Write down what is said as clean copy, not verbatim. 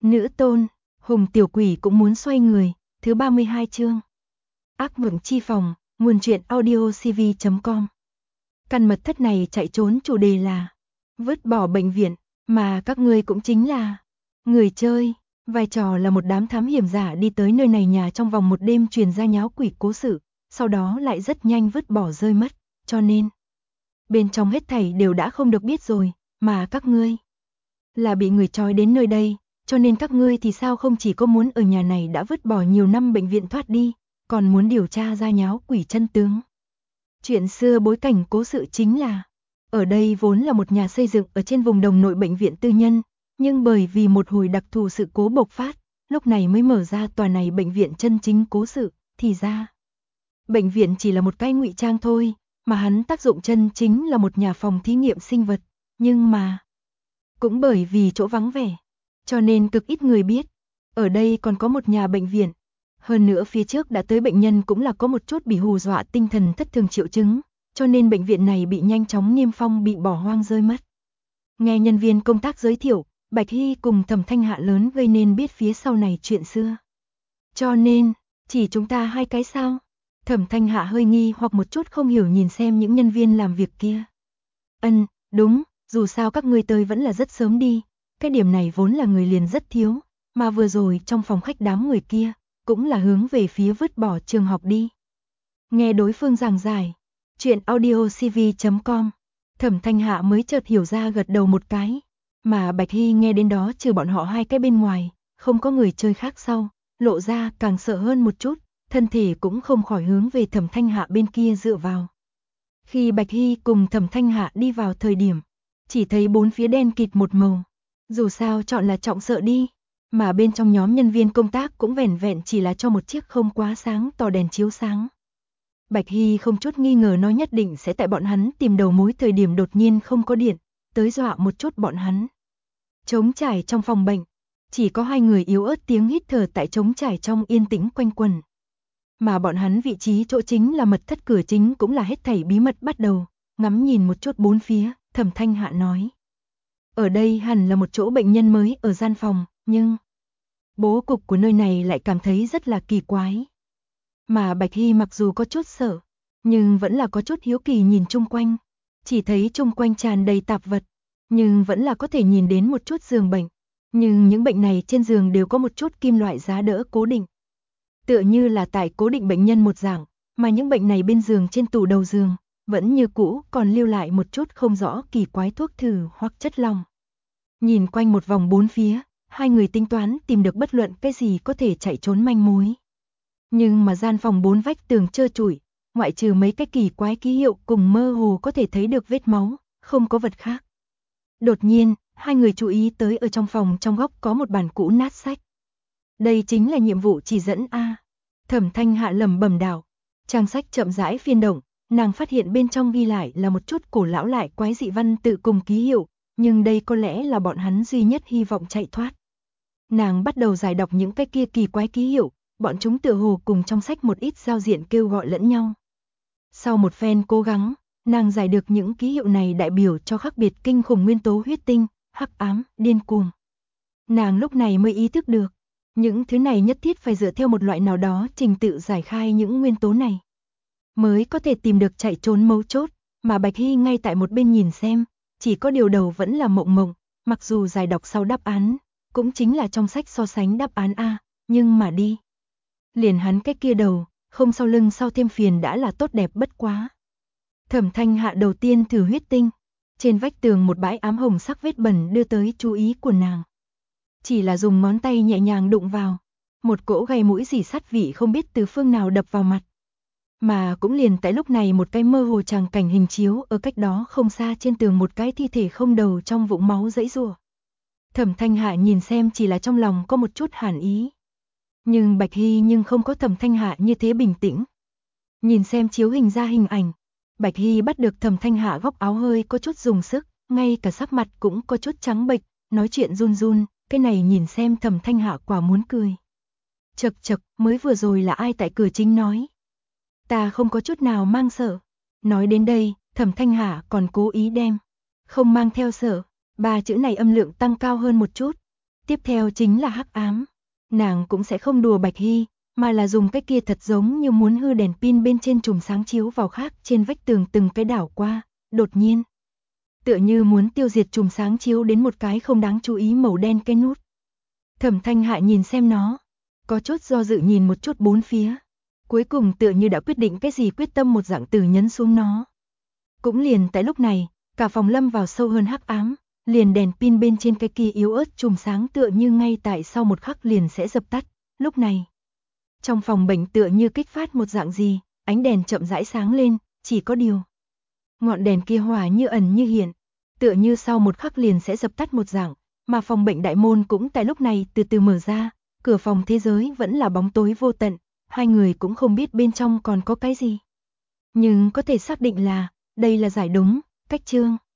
Nữ tôn, Hùng tiểu quỷ cũng muốn xoay người, thứ 32 chương. Ác mộng chi phòng, nguồn truyện audiocv.com. Căn mật thất này chạy trốn chủ đề là vứt bỏ bệnh viện, mà các ngươi cũng chính là người chơi, vai trò là một đám thám hiểm giả đi tới nơi này nhà trong vòng một đêm truyền ra nháo quỷ cố sự, sau đó lại rất nhanh vứt bỏ rơi mất, cho nên bên trong hết thảy đều đã không được biết rồi, mà các ngươi là bị người trói đến nơi đây, cho nên các ngươi thì sao không chỉ có muốn ở nhà này đã vứt bỏ nhiều năm bệnh viện thoát đi, còn muốn điều tra ra nháo quỷ chân tướng. Chuyện xưa bối cảnh cố sự chính là, ở đây vốn là một nhà xây dựng ở trên vùng đồng nội bệnh viện tư nhân, nhưng bởi vì một hồi đặc thù sự cố bộc phát, lúc này mới mở ra tòa này bệnh viện chân chính cố sự, thì ra bệnh viện chỉ là một cái ngụy trang thôi, mà hắn tác dụng chân chính là một nhà phòng thí nghiệm sinh vật, nhưng mà cũng bởi vì chỗ vắng vẻ, cho nên cực ít người biết, ở đây còn có một nhà bệnh viện. Hơn nữa phía trước đã tới bệnh nhân cũng là có một chút bị hù dọa tinh thần thất thường triệu chứng, cho nên bệnh viện này bị nhanh chóng niêm phong bị bỏ hoang rơi mất. Nghe nhân viên công tác giới thiệu, Bạch Hy cùng Thẩm Thanh Hạ lớn gây nên biết phía sau này chuyện xưa. Cho nên, chỉ chúng ta hai cái sao? Thẩm Thanh Hạ hơi nghi hoặc một chút không hiểu nhìn xem những nhân viên làm việc kia. Đúng, dù sao các ngươi tới vẫn là rất sớm đi, cái điểm này vốn là người liền rất thiếu, mà vừa rồi trong phòng khách đám người kia, cũng là hướng về phía vứt bỏ trường học đi. Nghe đối phương giảng giải, chuyện audiocv.com, Thẩm Thanh Hạ mới chợt hiểu ra gật đầu một cái, mà Bạch Hy nghe đến đó trừ bọn họ hai cái bên ngoài, không có người chơi khác sau, lộ ra càng sợ hơn một chút, thân thể cũng không khỏi hướng về Thẩm Thanh Hạ bên kia dựa vào. Khi Bạch Hy cùng Thẩm Thanh Hạ đi vào thời điểm, chỉ thấy bốn phía đen kịt một màu, dù sao chọn là trọng sợ đi, mà bên trong nhóm nhân viên công tác cũng vẻn vẹn chỉ là cho một chiếc không quá sáng tỏ đèn chiếu sáng. Bạch Hy không chút nghi ngờ nói nhất định sẽ tại bọn hắn tìm đầu mối thời điểm đột nhiên không có điện, tới dọa một chút bọn hắn. Trống trải trong phòng bệnh, chỉ có hai người yếu ớt tiếng hít thở tại trống trải trong yên tĩnh quanh quẩn. Mà bọn hắn vị trí chỗ chính là mật thất cửa chính cũng là hết thảy bí mật bắt đầu, ngắm nhìn một chút bốn phía, Thẩm Thanh Hạ nói. Ở đây hẳn là một chỗ bệnh nhân mới ở gian phòng, nhưng bố cục của nơi này lại cảm thấy rất là kỳ quái. Mà Bạch Hy mặc dù có chút sợ, nhưng vẫn là có chút hiếu kỳ nhìn chung quanh, chỉ thấy chung quanh tràn đầy tạp vật, nhưng vẫn là có thể nhìn đến một chút giường bệnh, nhưng những bệnh này trên giường đều có một chút kim loại giá đỡ cố định. Tựa như là tại cố định bệnh nhân một dạng, mà những bệnh này bên giường trên tủ đầu giường, vẫn như cũ còn lưu lại một chút không rõ kỳ quái thuốc thử hoặc chất lỏng. Nhìn quanh một vòng bốn phía, hai người tính toán tìm được bất luận cái gì có thể chạy trốn manh mối. Nhưng mà gian phòng bốn vách tường trơ trụi, ngoại trừ mấy cái kỳ quái ký hiệu cùng mơ hồ có thể thấy được vết máu, không có vật khác. Đột nhiên, hai người chú ý tới ở trong phòng trong góc có một bản cũ nát sách. Đây chính là nhiệm vụ chỉ dẫn A. Thẩm Thanh Hạ lẩm bẩm đạo. Trang sách chậm rãi phiên động, nàng phát hiện bên trong ghi lại là một chút cổ lão lại quái dị văn tự cùng ký hiệu, nhưng đây có lẽ là bọn hắn duy nhất hy vọng chạy thoát. Nàng bắt đầu giải đọc những cái kia kỳ quái ký hiệu, bọn chúng tựa hồ cùng trong sách một ít giao diện kêu gọi lẫn nhau. Sau một phen cố gắng, nàng giải được những ký hiệu này đại biểu cho khác biệt kinh khủng nguyên tố huyết tinh, hắc ám, điên cuồng. Nàng lúc này mới ý thức được, những thứ này nhất thiết phải dựa theo một loại nào đó trình tự giải khai những nguyên tố này, mới có thể tìm được chạy trốn mấu chốt, mà Bạch Hy ngay tại một bên nhìn xem, chỉ có điều đầu vẫn là mộng mộng, mặc dù giải đọc sau đáp án, cũng chính là trong sách so sánh đáp án A, nhưng mà đi. Liền hắn cái kia đầu, không sau lưng sau thêm phiền đã là tốt đẹp bất quá. Thẩm Thanh Hạ đầu tiên thử huyết tinh, trên vách tường một bãi ám hồng sắc vết bẩn đưa tới chú ý của nàng. Chỉ là dùng ngón tay nhẹ nhàng đụng vào, một cỗ gây mũi rỉ sắt vị không biết từ phương nào đập vào mặt. Mà cũng liền tại lúc này một cái mơ hồ tràng cảnh hình chiếu ở cách đó không xa trên tường một cái thi thể không đầu trong vũng máu giãy giụa. Thẩm Thanh Hạ nhìn xem chỉ là trong lòng có một chút hàn ý. Nhưng Bạch Hy nhưng không có Thẩm Thanh Hạ như thế bình tĩnh. Nhìn xem chiếu hình ra hình ảnh, Bạch Hy bắt được Thẩm Thanh Hạ góc áo hơi có chút dùng sức, ngay cả sắc mặt cũng có chút trắng bệch, nói chuyện run run, cái này nhìn xem Thẩm Thanh Hạ quả muốn cười. Chậc chậc, mới vừa rồi là ai tại cửa chính nói. Ta không có chút nào mang sợ. Nói đến đây, Thẩm Thanh Hạ còn cố ý đem không mang theo sợ, ba chữ này âm lượng tăng cao hơn một chút. Tiếp theo chính là hắc ám. Nàng cũng sẽ không đùa Bạch Hy, mà là dùng cái kia thật giống như muốn hư đèn pin bên trên chùm sáng chiếu vào khác trên vách tường từng cái đảo qua, đột nhiên. Tựa như muốn tiêu diệt chùm sáng chiếu đến một cái không đáng chú ý màu đen cái nút. Thẩm Thanh Hạ nhìn xem nó, có chút do dự nhìn một chút bốn phía. Cuối cùng tựa như đã quyết định cái gì quyết tâm một dạng từ nhấn xuống nó. Cũng liền tại lúc này, cả phòng lâm vào sâu hơn hắc ám, liền đèn pin bên trên cái kia yếu ớt chùm sáng tựa như ngay tại sau một khắc liền sẽ dập tắt. Lúc này, trong phòng bệnh tựa như kích phát một dạng gì, ánh đèn chậm rãi sáng lên, chỉ có điều. Ngọn đèn kia hỏa như ẩn như hiện, tựa như sau một khắc liền sẽ dập tắt một dạng, mà phòng bệnh đại môn cũng tại lúc này từ từ mở ra, cửa phòng thế giới vẫn là bóng tối vô tận, hai người cũng không biết bên trong còn có cái gì. Nhưng có thể xác định là, đây là giải đúng, cách chương.